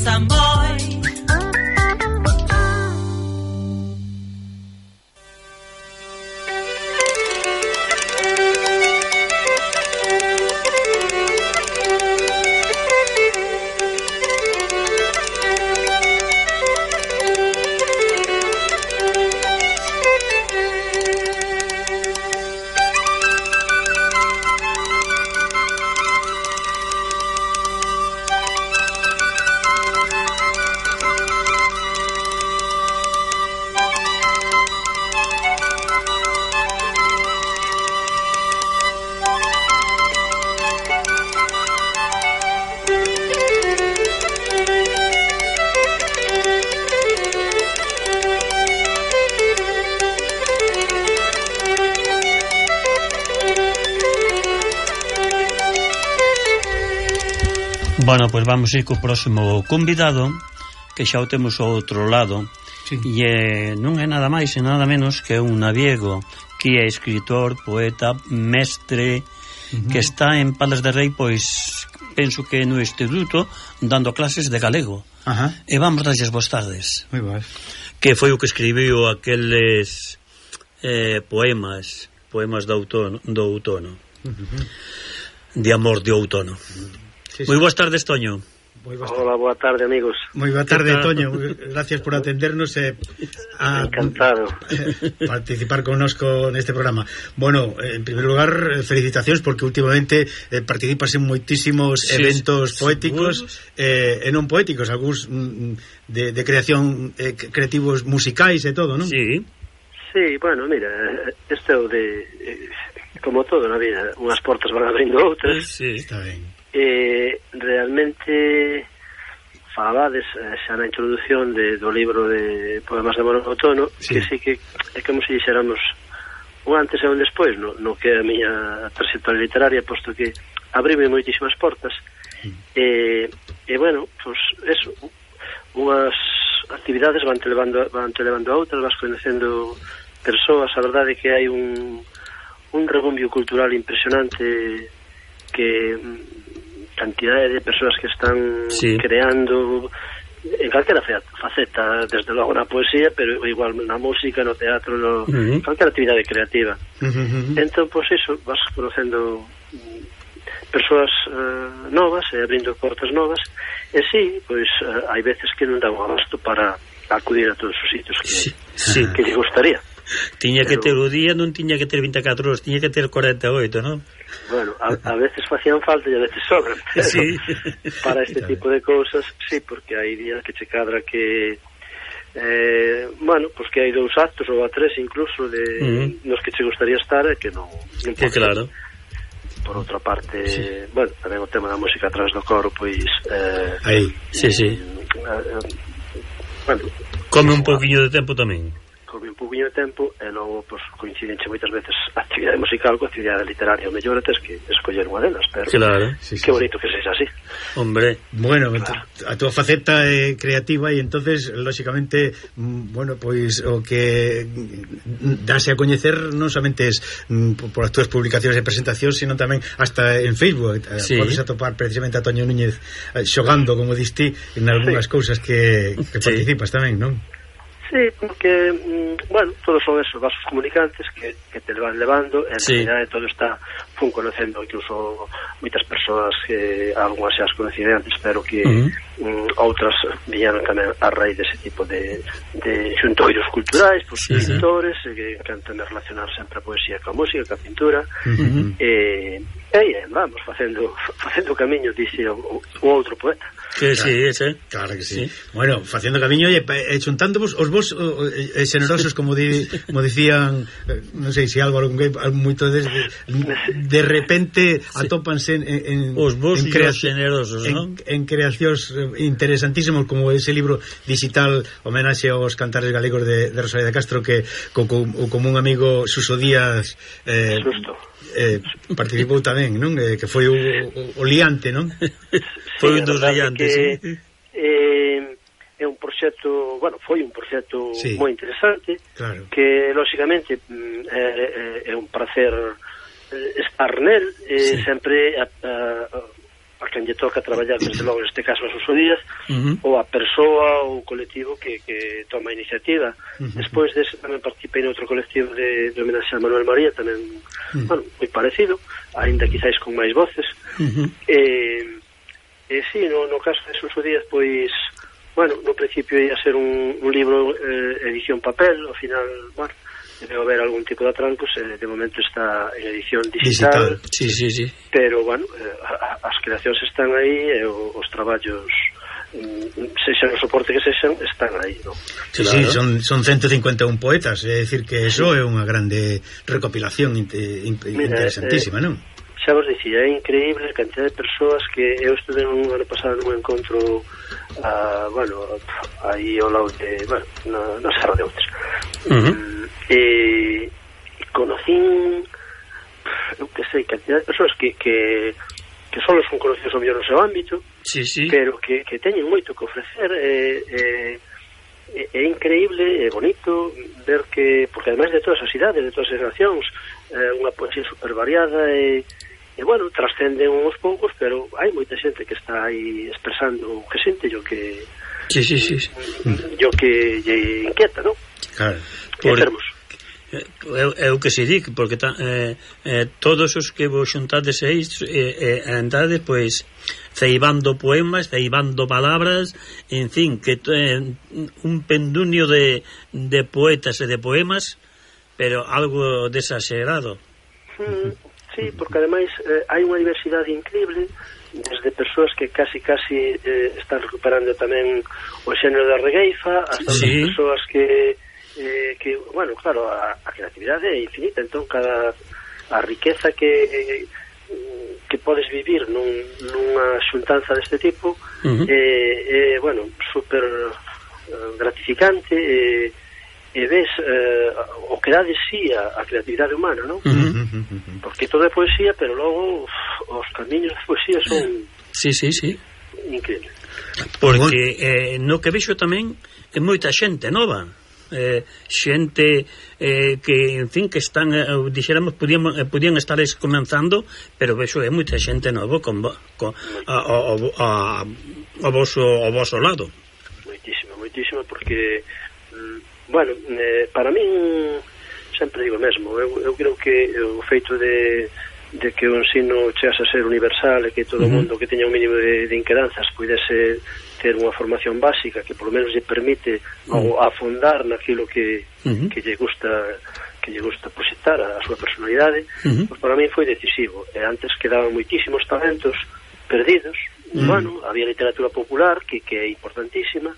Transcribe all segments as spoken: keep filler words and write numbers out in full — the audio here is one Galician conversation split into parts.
San Boi. Bueno, pois pues vamos ir co próximo convidado, que xa o temos ao outro lado. Sí. E eh, non é nada máis e nada menos que un naviego que é escritor, poeta, mestre, uh-huh. que está en Palas de Rei, pois penso que no instituto dando clases de galego. Uh-huh. E vamos darlles boas tardes. Moi boas. Que foi o que escribiu aqueles eh, poemas, poemas do outono, do outono. Uh-huh. De amor de outono. Sí, sí. Moi boas tardes, Toño. Muy Hola, boa tarde, amigos. Moi boa tarde, Toño. Gracias por atendernos e a encantado participar connosco neste programa. Bueno, en primer lugar, felicitacións porque últimamente eh, participas en moitísimos sí, eventos poéticos eh, e non poéticos, algúns mm, de, de creación eh, creativos musicais e todo, non? Sí. Sí, bueno, mira, este é o de eh, como todo na vida, unhas portas van abrindo outras. Sí, está ben. Eh, realmente falabades eh, xa na introducción de, do libro de poemas de amor no outono, sí. que sí que é como se dixéramos un antes e un despois no, no que é a miña trayectoria literaria, posto que abrime moitísimas portas. Mm. e, e bueno, pues eso, unhas actividades van te levando, van te levando a outras, vas conhecendo persoas. A verdade é que hai un un rebumbio cultural impresionante, que cantidade de persoas que están sí. creando en calquera faceta, desde logo na poesía, pero igual na música, no teatro, no, uh-huh. calquera actividade creativa. Uh-huh. Entón, pois pues, iso, vas conocendo persoas uh, novas e abrindo portas novas, e sí, pois pues, uh, hai veces que non dá un abasto para acudir a todos os sitios que, sí. Sí. que lle gustaría. Tiña que ter o día, non tiña que ter vinte e catro horas, tiña que ter cuarenta e oito, non? Bueno, a, a veces facían falta e a veces sobran, pero sí. para este tipo de cousas, sí, porque hai días que che cadra que eh, bueno, pues que hai dous actos ou a tres incluso de uh-huh. nos que che gustaría estar e que non, non que claro. Por outra parte, sí. bueno, tamén o tema da música atrás do coro, pois eh, aí, sí, sí. Eh, eh, bueno, come un pouquiño de tempo tamén. Come un pouquinho de tempo e logo pues, coincidenche moitas veces a actividade musical coa actividade literaria. O mellor tes que escoller unha delas, pero claro, sí, que sí, bonito sí. que sexa así. Hombre, bueno, claro. A túa faceta é creativa e entonces lógicamente, bueno, pois o que dase a coñecer non somente es por as túas publicacións e presentacións, sino tamén hasta en Facebook. Sí. Podes atopar precisamente a Toño Núñez xogando, como diste, en algunhas sí. cousas que, que sí. participas tamén, non? Sí, porque, bueno, todos son esos vasos comunicantes que, que te van levando, en sí. realidade todo está fun conocendo incluso moitas persoas que algunhas xa as conocí antes, pero que uh-huh. um, outras viñeron tamén a raíz dese tipo de, de xuntoiros culturais, pues, sí, pintores, sí. que cantan relacionar sempre a poesía ca música, ca pintura, uh-huh. e, e vamos, facendo facendo camiño, dixe o, o outro poeta. Que sí, ese. Claro que sí. sí. Bueno, facendo camiño e, e xuntándovos os vos e generosos, como, di, como dicían, non sei se Álvaro, moito de, de repente sí. atópanse en, en os vos en crea- generosos, en, en creacións interesantísimos, como ese libro digital homenaxe aos cantares galegos de, de Rosalía de Castro, que co, co, como un amigo Suso Díaz eh, eh, participou tamén, non? Eh, que foi o, o, o liante, non? Foi un dos liantes, que, sí. eh, é un proxecto, bueno, foi un proxecto sí. moi interesante, claro. que lógicamente é, é un placer estar nel, eh, sí. sempre a, a, a quen quen lle toca traballar desde logo neste caso as Usodías, uh-huh. ou a persoa ou o colectivo que, que toma a iniciativa. Uh-huh. Despois dese tamén participei noutro colectivo de, de homenaxe a Manuel María, tamén, uh-huh. bueno, moi parecido, aínda quizáis con máis voces. Uh-huh. E, e sí, no, no caso de Usodías, pois, bueno, no principio ia ser un, un libro eh, edición papel, ao final, bueno, debe haber algún tipo de atrancos, eh, de momento está en edición digital, digital. Sí, sí, sí. Pero, bueno, eh, as creacións están aí e os traballos, sexan o soporte que sexan, están aí, ¿no? Sí, claro. Sí, son, son ciento cincuenta e un poetas, é dicir que eso é unha grande recopilación inte, in, Mira, interesantísima, eh, non? Xa vos dicía, é increíble a cantidad de persoas que eu estuve un ano pasado nun encontro uh, bueno, aí ao lado de, bueno, na, na Serra de Outes. Uh-huh. um, e, e conocín eu que sei, cantidad de persoas que, que, que só son conocidos ao mellor no seu ámbito, sí, sí. pero que, que teñen moito que ofrecer. é, é, é increíble, é bonito ver que, porque ademais de todas as idades, de todas as generacións, é unha poesía super variada e E, bueno, trascenden uns poucos, pero hai moita xente que está aí expresando o que sente, yo que... Sí, sí, sí. Yo que lle inquieta, non? Claro. Por... Eu, eu que se di, porque ta, eh, eh, todos os que vos xuntades aí eh, eh, andades, pois, ceibando poemas, ceibando palabras, en fin, que eh, un pendunio de, de poetas e de poemas, pero algo desaxerado. Mm. Sí, porque ademais eh, hai unha diversidade increíble, desde persoas que casi casi eh, están recuperando tamén o xénero da regueifa, hasta sí. persoas que, eh, que, bueno, claro, a, a creatividade é infinita, entón cada a riqueza que que podes vivir nun, nunha xuntanza deste tipo é, uh-huh. eh, eh, bueno, super eh, gratificante e eh, e ves eh, o que dá de sí a, a creatividade humana, non? Uh-huh. Porque todo é poesía, pero logo uf, os camiños de poesía son sí, sí, sí. increíbles. Porque eh, no que vexo tamén é moita xente nova, eh, xente eh, que, en fin, que están, eh, dixéramos, podían, eh, podían estar comenzando, pero vexo é moita xente nova con, con, a, a, a, a, a, voso, a voso lado. Moitísimo, moitísimo, porque bueno, eh, para min sempre digo mesmo, eu, eu creo que o feito de, de que o ensino chegase a ser universal e que todo o uh-huh. mundo que teña un mínimo de, de inquedanzas pudese ter unha formación básica que por lo menos lle permite uh-huh. afondar naquilo que, uh-huh. que lle gusta que lle gusta proxectar a, a súa personalidade, uh-huh. pues para min foi decisivo. E antes quedaban moitísimos talentos perdidos, uh-huh. bueno, había literatura popular que, que é importantísima,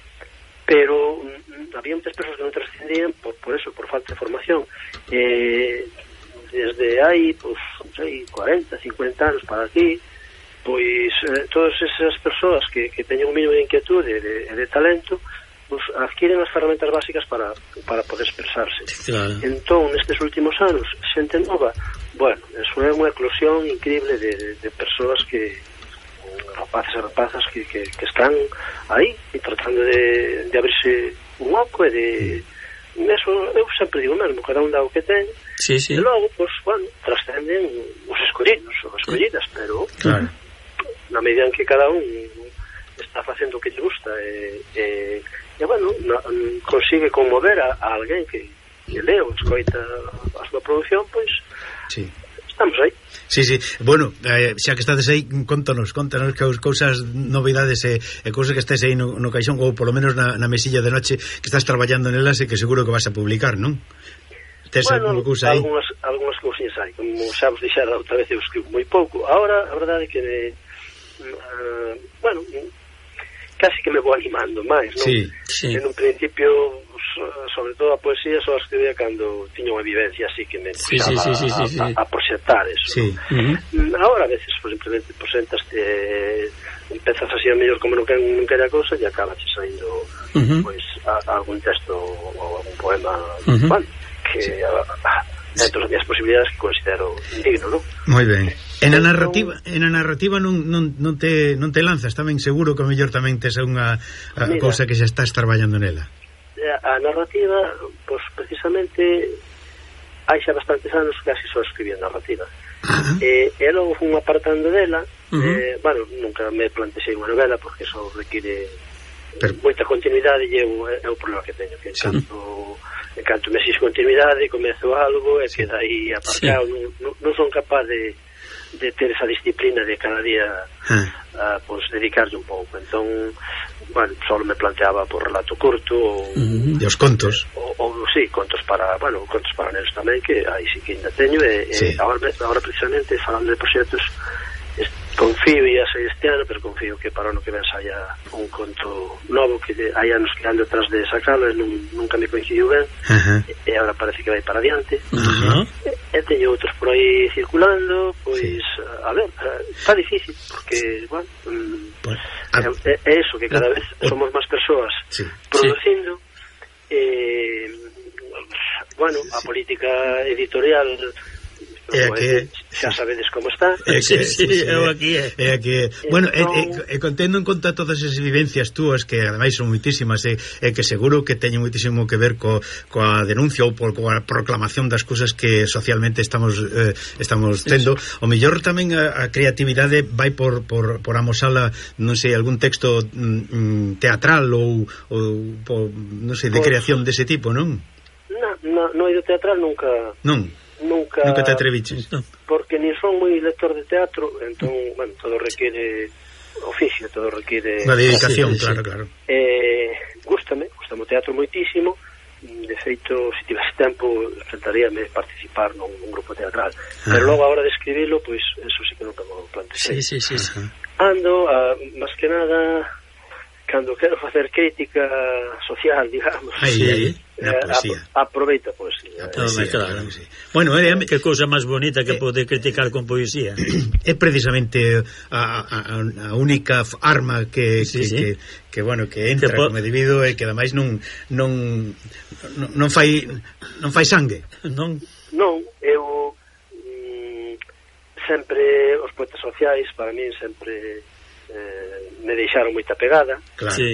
pero mm, había muchas persoas que non trascendían por, por eso, por falta de formación. Eh, desde aí, pues, non sei, cuarenta, cincuenta anos para aquí, pois eh, todas esas persoas que, que teñen un mínimo de inquietude e de, de talento, pues, adquiren as ferramentas básicas para, para poder expresarse. Claro. Entón, nestes últimos anos, xente nova, bueno, eso é unha eclosión increíble de, de, de persoas que rapaces e rapazas que, que, que están aí e tratando de, de abrirse un oco e de eso, eu sempre digo mesmo, cada un dá o que ten, sí, sí. e logo, pues, bueno, trascenden os escollidos ou escollidas, sí. pero claro. na medida en que cada un está facendo o que lle gusta e, e, e bueno, na, consigue conmover a, a alguén que, que leo, escoita a súa produción, pois sí. estamos aí. Sí, sí, bueno, eh, xa que estades aí, contanos, contanos que cousas, novidades e, e cousas que estés aí no, no caixón, ou polo menos na, na mesilla de noche que estás traballando nelas e que seguro que vas a publicar, non? Tes bueno, alguna cousa aí? Algúnas, algúnas cousinhas hai, como xa vos dixera outra vez, eu escribo moi pouco. Ahora, a verdade é que uh, bueno, casi que me vou animando máis, non? Sí, sí. En un principio, sobre todo a poesía, só a escribía cando tiña unha vivencia así que me sí, sí, sí, sí, sí, sí. a, a proxectar eso. Sí. Uh-huh. Ahora a veces, pues, simplemente presentaste, eh, empezas así a mellor como non queren non quere a cousa e acabas saindo uh-huh. pues, a, a algún texto ou algún poema uh-huh. bueno, que sí. a, a, dentro das minhas posibilidades que considero digno, non? Moi ben. En a narrativa, en a narrativa non, non, non te non te lanzas tamén, seguro que a mellor tamén tes unha cousa que xa estás traballando nela. A narrativa, pois pues, precisamente hai xa bastantes anos casi só escribía narrativa. uh-huh. e, e logo fun apartando dela. Uh-huh. eh, bueno, nunca me plantexei unha novela porque eso require Pero... moita continuidade e é o problema que teño, que en canto, sí. en canto me exixo continuidade comezo algo e sí. queda aí aparcado, sí. non, non son capaz de de ter esa disciplina de cada día ah. uh, pues, dedicarse un pouco. Entón, bueno, solo me planteaba por relato curto ou, uh-huh. e os contos ou, ou sí, contos para, bueno, contos para nenos tamén, que aí sí que ainda teño e, sí. e agora, agora precisamente falando de proxectos, confío e sei este ano, pero confío que para o ano que ven saia un conto novo, que de, hai anos que ando atrás de sacalo e nun, nunca me coincidiu ben, uh-huh. e, e agora parece que vai para adiante. Uh-huh. e, e teño outros por aí circulando, pois sí. a ver, está difícil porque, bueno, pues, é, é eso, que cada vez somos máis persoas sí. producindo sí. e, bueno, a política editorial É que xa sabedes como está. É que sí, sí, sí, é aquí é. É que bueno, entón... e, e, e contendo en conta todas esas vivencias túas que ademais son moitísimas e, e que seguro que teñen moitísimo que ver co, coa denuncia ou por, coa proclamación das cousas que socialmente estamos eh, estamos tendo. O mellor tamén a, a creatividade vai por, por, por amosala, non sei, algún texto mm, teatral ou, ou por, non sei, de pues, creación dese tipo, non? Non, no, no, do teatral nunca. Non. Nunca, nunca te atreviches, no. Porque ni son moi lector de teatro, entón, bueno, todo requiere oficio, todo requiere unha dedicación, sí, claro, sí. claro. Eh, gústame, gústame o teatro moitísimo. De feito, se tivese tempo, intentaríame participar nun, nun grupo teatral. Ah. Pero logo a hora de escribilo, pois pues, eso sí que nunca me plantexei. Sí, sí, sí, sí. Ando, a, máis que nada, cando quero facer crítica social, digamos. Aí, sí. aí. Na poesía. A, aproveita a poesía. A poesía, claro. claro sí. Bueno, é, que cousa máis bonita que eh, poder criticar con poesía. É precisamente a, a, a única arma que, sí, que, sí. que, que bueno, que entra como individuo e que ademais non non non fai non fai sangue. Non. Non, eu mm, sempre os poetas sociais para min sempre eh, me deixaron moita pegada. Claro. Sí.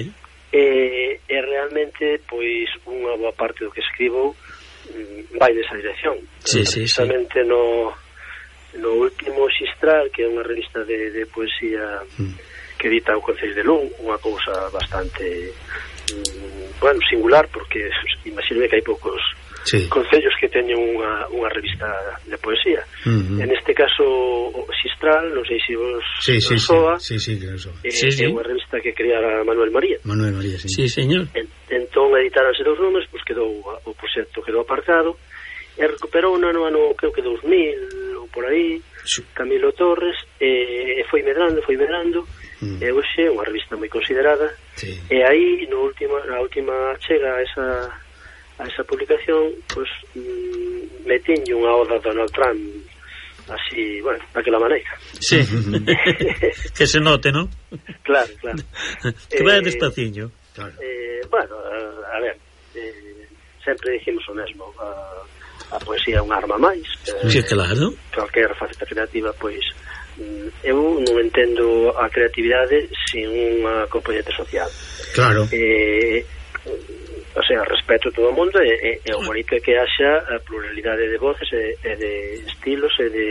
E, e realmente pois unha boa parte do que escribo mm, vai nesa dirección. Sí, sí, precisamente sí. no no último Xistral, que é unha revista de, de poesía mm. que edita o Concello de Lún, unha cousa bastante mm, bueno, singular, porque imagíname que hai poucos sí. concellos que teñen unha, unha revista de poesía. Uh-huh. En este caso o Xistral, non sei se vos sí, sí, soa, sí, sí, sí, claro, soa. É, sí, sí. é unha revista que creara Manuel María. Manuel María, sí. Sí, señor. En, entón editaranse dous nomes, pois quedou o proxecto quedou aparcado e recuperou no ano, creo que dous mil ou por aí, sí. Camilo Torres, e, e foi medrando, foi medrando. Mm. E hoxe é unha revista moi considerada. Sí. E aí no última, na última chega a esa a esa publicación, pois mm, metinlle unha oda a Donald Trump así, bueno, daquela maneira. Sí. Que se note, ¿no? Claro, claro. Que vai eh, despaciño. Claro. Eh, bueno, a, a ver, eh, sempre dicimos o mesmo, a, a poesía é unha arma máis. Eh, sí, claro. Calquer faceta creativa, pois eu non entendo a creatividade sin unha componente social. Claro. Eh, o sea, respeto todo o mundo e, e, e o bonito é que haxa a pluralidade de voces e, e de estilos e de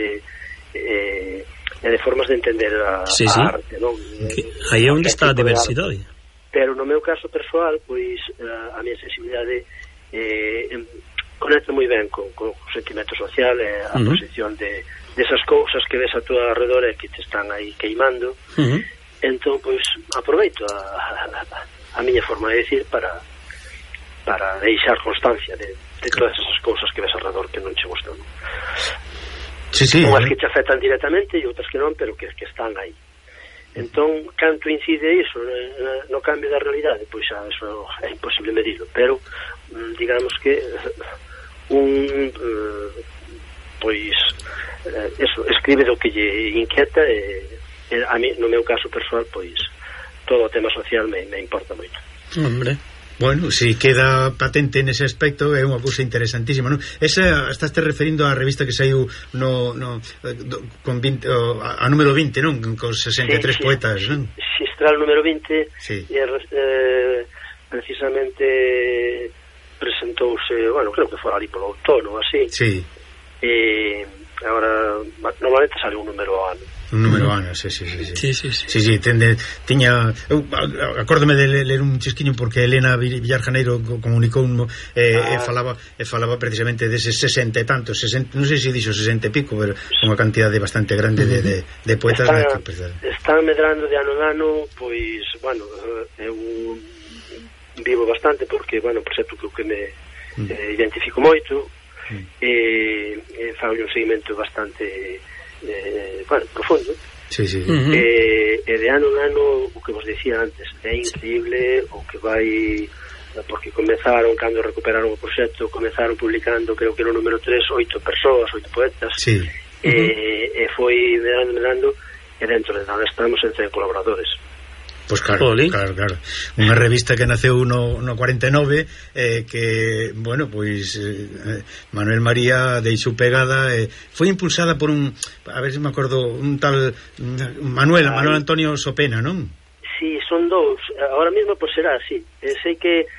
e, e de formas de entender a, sí, a sí. arte, non? Aí é onde está a diversidade. Pero no meu caso persoal, pois a, a minha sensibilidade eh, conecta moi ben con, con o sentimento social e a uh-huh. posición de desas cousas que ves a tu alrededor e que te están aí queimando. Uh-huh. Entón, pois, aproveito a, a, a miña forma de decir para para deixar constancia de, de todas esas cousas que ves alrededor que non che gustan. Sí, sí, unhas eh? que te afectan directamente e outras que non, pero que, que están aí. Entón, canto incide iso no, no cambio da realidade? Pois xa, eso é imposible medirlo, pero digamos que un uh, pois eh, eso, escribe do que lle inquieta e, e a mí, no meu caso persoal, pois todo o tema social me, me importa moito. Hombre, bueno, si queda patente nese aspecto é unha cousa interesantísima, non? Esa, estás te referindo á revista que saiu no, no con vinte, o, a, a número vinte, non? Con sesenta e tres sí, poetas, sí, non? Xistral número vinte sí. E eh, precisamente presentouse, bueno, creo que fora ali polo outono, así. Sí. E agora normalmente sale un número ao ano. Un número ano, sí, sí, sí. Sí, sí, sí. Sí, sí, tende, tiña, eu acórdome de ler un chisquiño porque Elena Villar Janeiro comunicou eh, ah. e falaba e falaba precisamente deses sesenta e tantos, sesenta, non sei se dixo sesenta e pico, pero unha cantidade bastante grande de, de, de poetas. Está, que, pues, están medrando de ano en ano, pois, bueno, eu vivo bastante porque, bueno, por certo que me mm. eh, identifico moito mm. e, e fago un seguimento bastante eh, bueno, profundo. Sí, sí. Uh -huh. e, e de ano en ano, o que vos decía antes, é increíble o que vai, porque comenzaron, cando recuperaron o proxecto, comenzaron publicando, creo que no número tres, oito persoas, oito poetas. Sí. E, uh -huh. e foi medrando, medrando, e dentro de nada estamos en cen colaboradores. Pois pues claro, Oli. claro, claro. Unha revista que naceu no, no cuarenta e nove, eh, que, bueno, pois eh, Manuel María deixou pegada, eh, foi impulsada por un, a ver se me acordo, un tal Manuel, Ay. Manuel Antonio Sopena, non? Sí, son dous. Ahora mesmo pois será así. Eh, sei que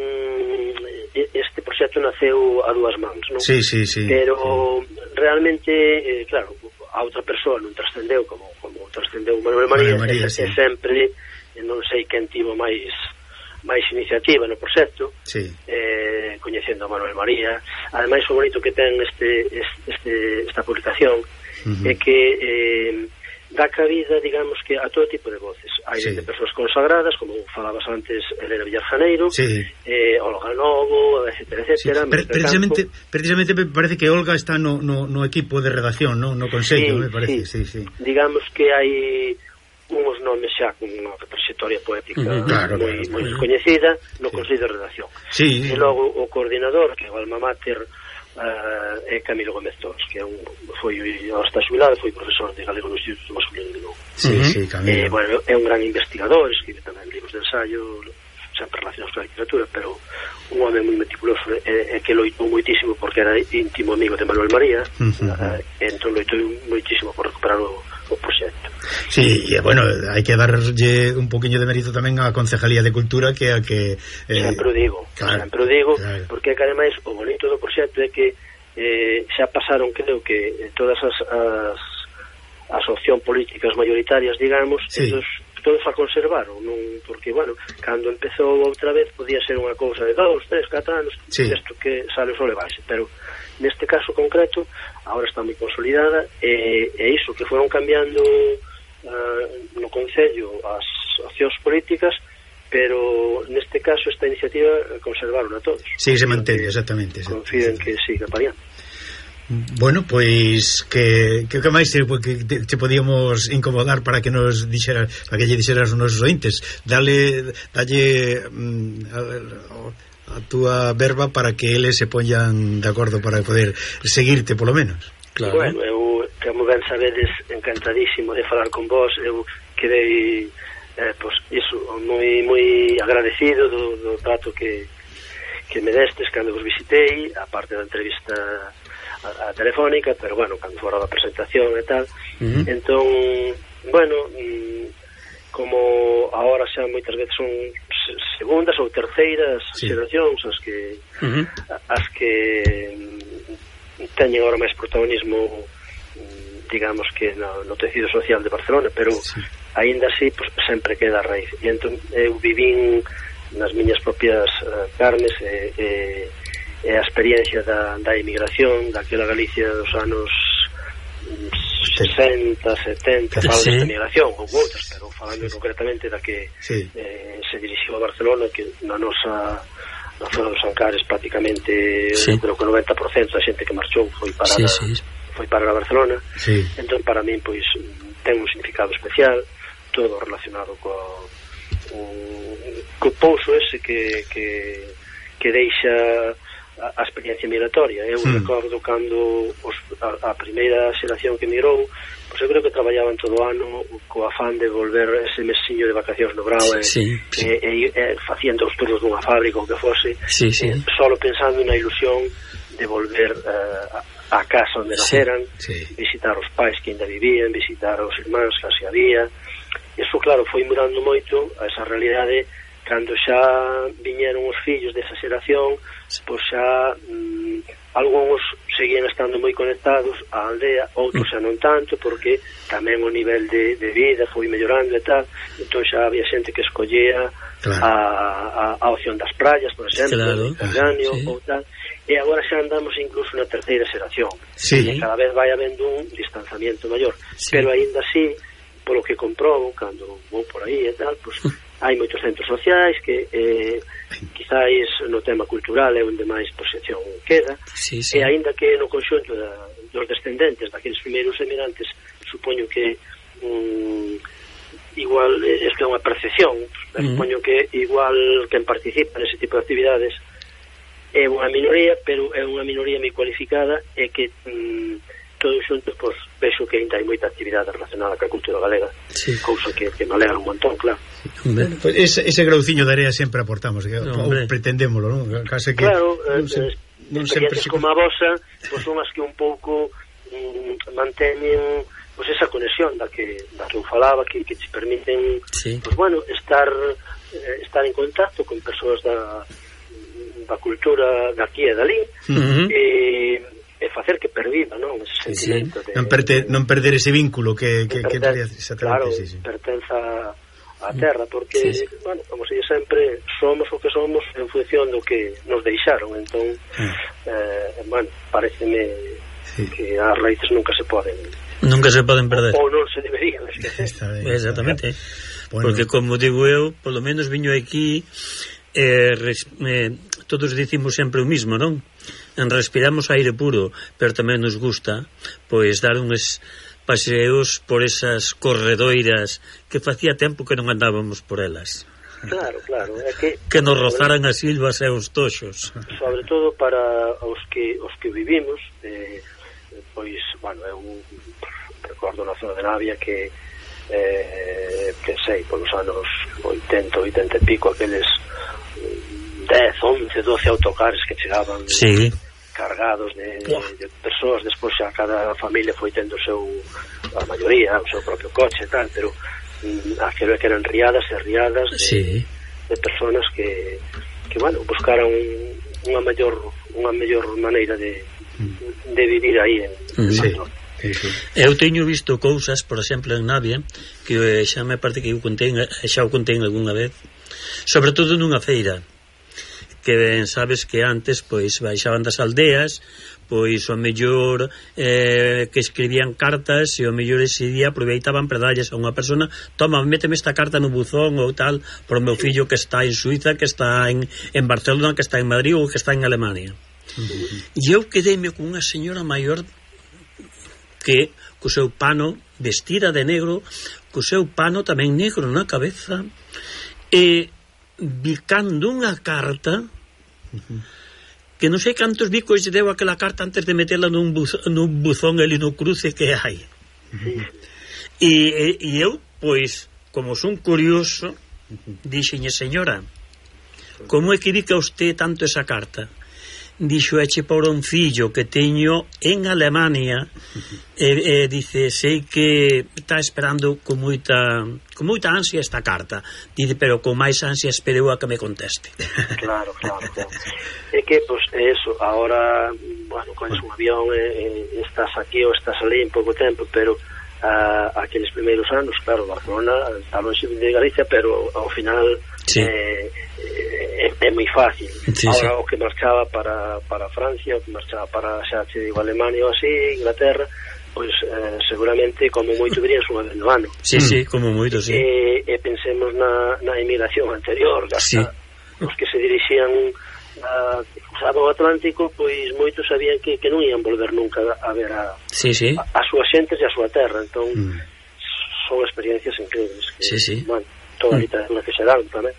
mm, este proxecto naceu a dúas mans, non? Sí, sí, sí. Pero sí. realmente, eh, claro, a outra persoa non trascendeu como, como trascendeu Manuel María, Manuel María e, sí. e sempre non sei quen tivo máis máis iniciativa no proxecto, sí. eh, coñecendo a Manuel María. Ademais, o bonito que ten este, este esta publicación uh -huh. é que eh, dá cabida, digamos, que a todo tipo de voces. Hai sí. de persoas consagradas, como falabas antes, Elena Villar Janeiro, sí. eh, Olga Novo, etcétera, etcétera. Sí. Precisamente, precisamente me parece que Olga está no, no, no equipo de redacción, no, no consello, sí, me parece. Sí. Sí, sí. Digamos que hai uns nomes xa con unha trayectoria poética uh -huh. claro, moi, claro, moi claro. coñecida no sí. Consello de Redacción. Sí. E logo o coordinador, que é o alma mater, uh, é Camilo Gómez Tors, que é un, foi, ahora está xubilado, foi profesor de galego no Instituto Masculino de Lugo. Sí, uh -huh. sí, Camilo. Eh, bueno, é un gran investigador, escribe tamén libros de ensayo, sempre relacionados con a literatura, pero un home moi meticuloso e, e que loitou moitísimo porque era íntimo amigo de Manuel María, uh -huh. uh, entón loitou moitísimo por recuperar o o proxecto. Sí, e bueno, hai que darlle un poquinho de mérito tamén á Concejalía de Cultura, que a que eh, sempre o digo, claro, sempre o digo, claro. Porque que ademais o bonito do proxecto é que eh, xa pasaron, creo que todas as, as as opcións políticas mayoritarias, digamos, sí. Entonces, todos a conservaron, non, porque, bueno, cando empezou outra vez podía ser unha cousa de dous, tres, catro anos, sí. Isto que sale o sol e baixe, pero neste caso concreto agora está moi consolidada e, e iso que foron cambiando uh, no Concello as opcións políticas, pero neste caso esta iniciativa conservaron a todos. Sí, se mantén, exactamente. Confíen que siga pariando. Bueno, pois que que, que máis te, que te, te podíamos incomodar para que nos dixeras, para que lle dixeras os nosos ointes, dale dalle mm, a, a túa verba para que eles se poñan de acordo para poder seguirte polo menos. Claro. Bueno, eu, como ben sabedes, encantadísimo de falar con vos. Eu quedei eh, pues, iso, moi moi agradecido do, do trato que que me destes cando vos visitei, a parte da entrevista a, a telefónica, pero bueno, cando fora da presentación e tal. Uh -huh. Entón, bueno, como agora xa moitas veces son segundas ou terceiras sí. xeracións as que uh -huh. as que teñen agora máis protagonismo, digamos que no, no tecido social de Barcelona, pero sí. Aínda así pues, sempre queda a raíz. E entón eu vivín nas miñas propias uh, carnes e, e, e a experiencia da, da emigración daquela Galicia dos anos sesenta, setenta, falo sí. desta emigración ou outras, pero falando sí. concretamente da que sí. eh, se dirixiu a Barcelona, que na nosa na zona dos Ancares prácticamente sí. creo que o noventa por cento da xente que marchou foi para sí, sí. foi para a Barcelona. Sí. Entón para min pois ten un significado especial, todo relacionado co co pouso ese que que que deixa a experiencia migratoria. Eu mm. recordo cando os, a, a primeira xeración que migrou, pois eu creo que traballaban todo o ano co afán de volver ese mesiño de vacacións no Grao e, sí, sí. e, e, e facendo os turnos dunha fábrica ou que fose, sí, sí. E, solo pensando na ilusión de volver uh, a, a casa onde naceran, sí, sí. visitar os pais que ainda vivían, visitar os irmáns que así había. Eso, claro, foi mudando moito a esa realidade cando xa viñeron os fillos desa xeración, pois xa mm, algúns seguían estando moi conectados á aldea, outros xa non tanto, porque tamén o nivel de, de vida foi mellorando e tal, entón xa había xente que escollía claro. a, a, a opción das praias, por exemplo, claro. o Mediterráneo sí. ou tal, e agora xa andamos incluso na terceira xeración, sí. e cada vez vai habendo un distanciamento maior, sí. pero aínda así, polo que comprobo cando vou por aí e tal, pois hai moitos centros sociais que eh, quizáis no tema cultural é onde máis posesión queda, sí, sí. e aínda que no conxunto da, dos descendentes daqueles primeiros emigrantes supoño que mm, igual, isto é unha percepción, mm. supoño que igual quen participa nese tipo de actividades é unha minoría, pero é unha minoría moi cualificada e que mm, todos xuntos, pois, vexo que ainda hai moita actividade relacionada ca cultura galega, sí. cousa que, que me alegra un montón, claro. Bueno, pues ese, ese grauciño de area sempre aportamos, que, no, ou pretendémolo, non? Case que claro, non, se, eh, non sempre se... como a vosa, pois son as que un pouco mm, manteñen pois esa conexión da que, da que eu falaba, que, que te permiten, sí. pois bueno, estar eh, estar en contacto con persoas da, da cultura de aquí e dali, uh-huh. e e facer que perviva, non? Ese sentimento sí. de, non, perte, non perder ese vínculo que, que, que, que claro, sí, sí. pertenza á terra, porque sí, sí. bueno, como se dice sempre, somos o que somos en función do que nos deixaron, entón ah. eh, bueno, pareceme sí. que as raíces nunca se poden nunca se poden perder, ou non se deberían esquecer. Exactamente, bueno. Porque como digo eu, polo menos viño aquí eh, res, eh, todos dicimos sempre o mismo, non? En respiramos aire puro, pero tamén nos gusta pois dar uns paseos por esas corredoiras que facía tempo que non andábamos por elas. Claro, claro, é que que nos rozaran as silvas e os toxos. Sobre todo para os que os que vivimos, eh, pois, bueno, eu recordo na zona de Navia que eh, que sei, polos anos oitenta, oitenta e pico, aqueles dez, once, doce autocares que chegaban sí. cargados de, de, de persoas, despois xa cada familia foi tendo o seu, a maioría, o seu propio coche e tal, pero mm, aquilo que eran riadas e riadas de, sí. de personas que, que bueno, buscaran unha mellor unha mellor maneira de, de vivir aí en, en sí. Sí, sí. Eu teño visto cousas, por exemplo, en Navia, que xa me parte que eu contei, xa o contei algunha vez, sobre todo nunha feira, que ben sabes que antes pois baixaban das aldeas, pois o mellor eh, que escribían cartas e o mellor ese día aproveitaban para darlles a unha persona, toma, méteme esta carta no buzón ou tal, por o meu fillo que está en Suiza, que está en, en Barcelona, que está en Madrid ou que está en Alemania. Uh-huh. E eu quedeime con unha señora maior que co seu pano vestida de negro, co seu pano tamén negro na cabeza, e bicando unha carta uh-huh. que non sei cantos bicos lle deu aquela carta antes de metela nun, buz, nun buzón ali no cruce que hai. Uh-huh. e, e, e eu, pois, como son curioso, uh-huh. dixenlle, señora, como é que bica usted tanto esa carta? Dixo, eche por un fillo que teño en Alemania, uh-huh. e, e dice, sei que está esperando con moita con moita ansia esta carta, dice, pero con máis ansia espereu a que me conteste. Claro, claro, claro. É que, pois, pues, eso, ahora, bueno, coges un avión e, e estás aquí ou estás ali en pouco tempo, pero uh, aqueles primeiros anos, claro, Barcelona está longe de Galicia, pero ao final sí. eh, é, é moi fácil. Sí, ahora sí. O que marchaba para, para Francia, o que marchaba para xa te digo Alemania ou así, Inglaterra, pois eh, seguramente como moito virían unha vez no ano. Sí, mm. sí, como moito, sí. E, e pensemos na, na emigración anterior, hasta sí. os que se dirixían a, usaban o Atlántico, pois moitos sabían que, que non ian volver nunca a ver a, sí, sí. a, a súas xentes e a súa terra, entón mm. son experiencias increíbles que, sí, sí. bueno, toda a literatura que se dan tamén.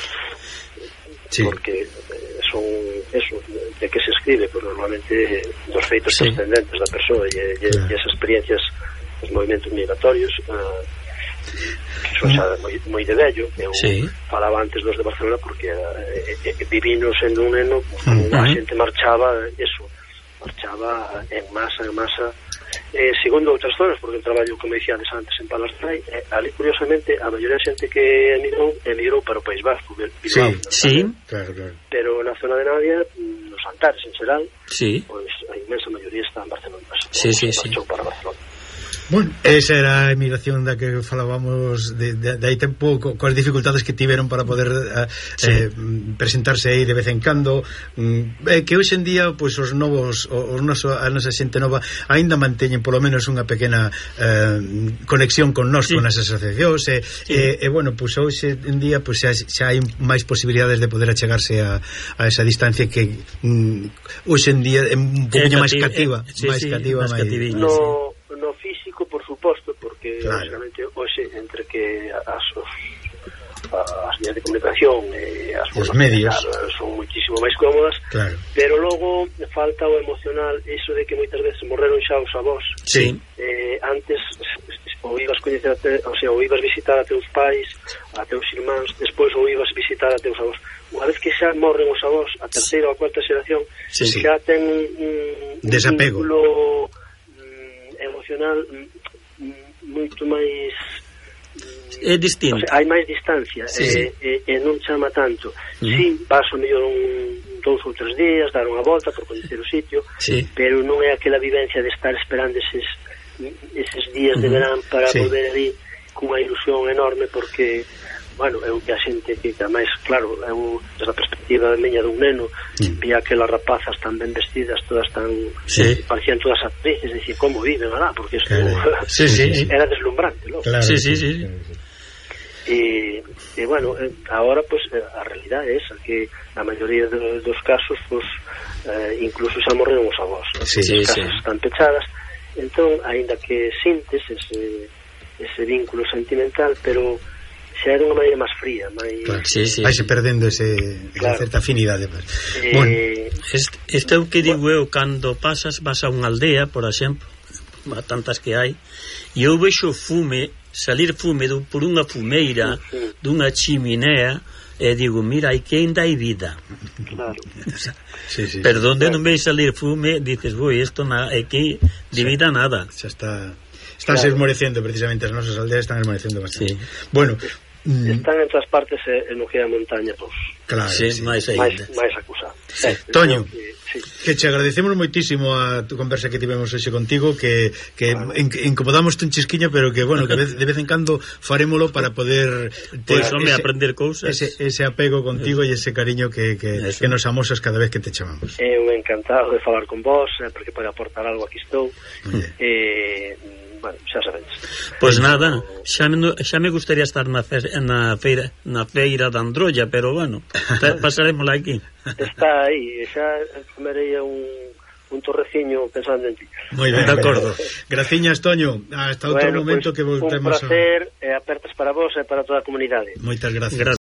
Sí. Porque eh, son eso, de que se escribe, pues normalmente dos feitos sí. trascendentes da persoa e, e, yeah. e esas experiencias, os movimentos migratorios uh, que son xa moi, moi de vello. Eu sí. falaba antes dos de Barcelona porque eh, eh, vivino sendo un neno, uh-huh. a xente marchaba eso, marchaba en masa, en masa eh, segundo outras zonas, porque eu traballo, como dixades antes, en Palas de Rai, eh, ali, curiosamente, a maioría de xente que emigrou, emigrou para o País Vasco, Bilbao, sí, sí. Claro, claro. Pero na zona de Navia, nos Antares en xeral, sí. pois a inmensa maioría está en Barcelona. Sí, sí, sí. Para Barcelona. Bueno, esa era a emigración da que falábamos de, de, de aí tempo, co, coas dificultades que tiveron para poder uh, sí. eh, presentarse aí de vez en cando, mm, eh, que hoxe en día pois os novos, os noso, a nosa xente nova aínda manteñen polo menos unha pequena eh, conexión con nós, sí. con as asociacións e, sí. e, e bueno, pois hoxe en día pois xa, xa hai máis posibilidades de poder achegarse a, a esa distancia que mm, hoxe en día é un poquinho máis cativa, eh, sí, máis sí, cativa, máis máis cativiña, no, sí. No físico, por suposto, porque claro. basicamente hoxe entre que as os, as vías de comunicación e as os medios son muitísimo máis cómodas, claro. Pero logo falta o emocional, iso de que moitas veces morreron xa os avós. Sí. Eh, antes ou ibas coñecer a te, o sea, ou ibas visitar a teus pais, a teus irmáns, despois ou ibas visitar a teus avós. Unha vez que xa morren os avós, a terceira ou a cuarta xeración, sí, xa sí. ten un, un desapego. vínculo emocional moito máis é distinto, o sea, hai máis distancia, sí, e, sí. E, e non chama tanto. Uh-huh. Si, vas o mellor un dous ou tres días, dar unha volta por coñecer o sitio, sí. Pero non é aquela vivencia de estar esperando eses, eses días uh-huh. de verán para sí. volver ali cunha ilusión enorme, porque bueno, eu que a xente que máis, claro, eu desde a perspectiva de miña dun neno, mm. vía aquelas rapazas tan ben vestidas, todas tan sí. parecían todas actrices, dicir, como viven alá, porque isto claro. sí, sí, sí. era deslumbrante, ¿no? Claro, sí, sí, sí. E, e bueno, agora pues a realidade é esa, que a maioría de, dos casos pues, eh, incluso xa morreron os avós, sí, as sí, casas sí. están pechadas, entón, aínda que sintes ese, ese vínculo sentimental, pero xa é dunha maneira máis fría, máis... Claro, sí, sí, vaise sí. perdendo ese, claro. esa certa afinidade. Pues. Eh, bueno. Este, este é o que digo eu, cando pasas, vas a unha aldea, por exemplo, a tantas que hai, e eu vexo fume, salir fume do, por unha fumeira, sí, sí. dunha chiminea, e digo, mira, aí que ainda hai vida. Claro. sí, sí, pero donde claro. non veis salir fume, dices, voi, isto na, aquí de vida sí. nada. Xa está... Están claro. esmorecendo, precisamente, as nosas aldeas están esmorecendo bastante. Sí. Bueno, están en todas partes e no que é a montaña, pois, claro, sí, sí. máis máis, máis acusado. Sí. Eh, Toño, que, sí. que che agradecemos moitísimo a tu conversa que tivemos hoxe contigo, que, que claro. incomodamos un chisquiño, pero que, bueno, que de vez en cando farémolo para poder pois, pues, home, aprender cousas. Ese, ese apego contigo e ese cariño que, que, que nos amosas cada vez que te chamamos. É un encantado de falar con vos, eh, porque pode aportar algo, aquí estou. Eh, bueno, xa sabedes. Pois pues nada, xa me, xa me gustaría estar na, fe, na feira na feira de Androlla, pero bueno, pasaremos aquí. Está aí, xa comerei un, un torreciño pensando en ti. Moi ben, de acordo. Graciñas, Toño, hasta outro bueno, momento pues, que volvemos. Un placer, a... e apertas para vos e para toda a comunidade. Moitas gracias. Gracias.